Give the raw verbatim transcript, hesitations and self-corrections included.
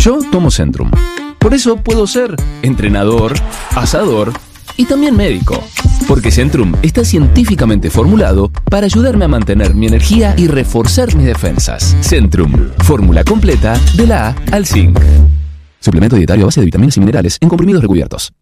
Yo tomo Centrum. Por eso puedo ser entrenador, asador y también médico. Porque Centrum está científicamente formulado para ayudarme a mantener mi energía y reforzar mis defensas. Centrum, fórmula completa de la A al zinc. Suplemento dietario a base de vitaminas y minerales en comprimidos recubiertos.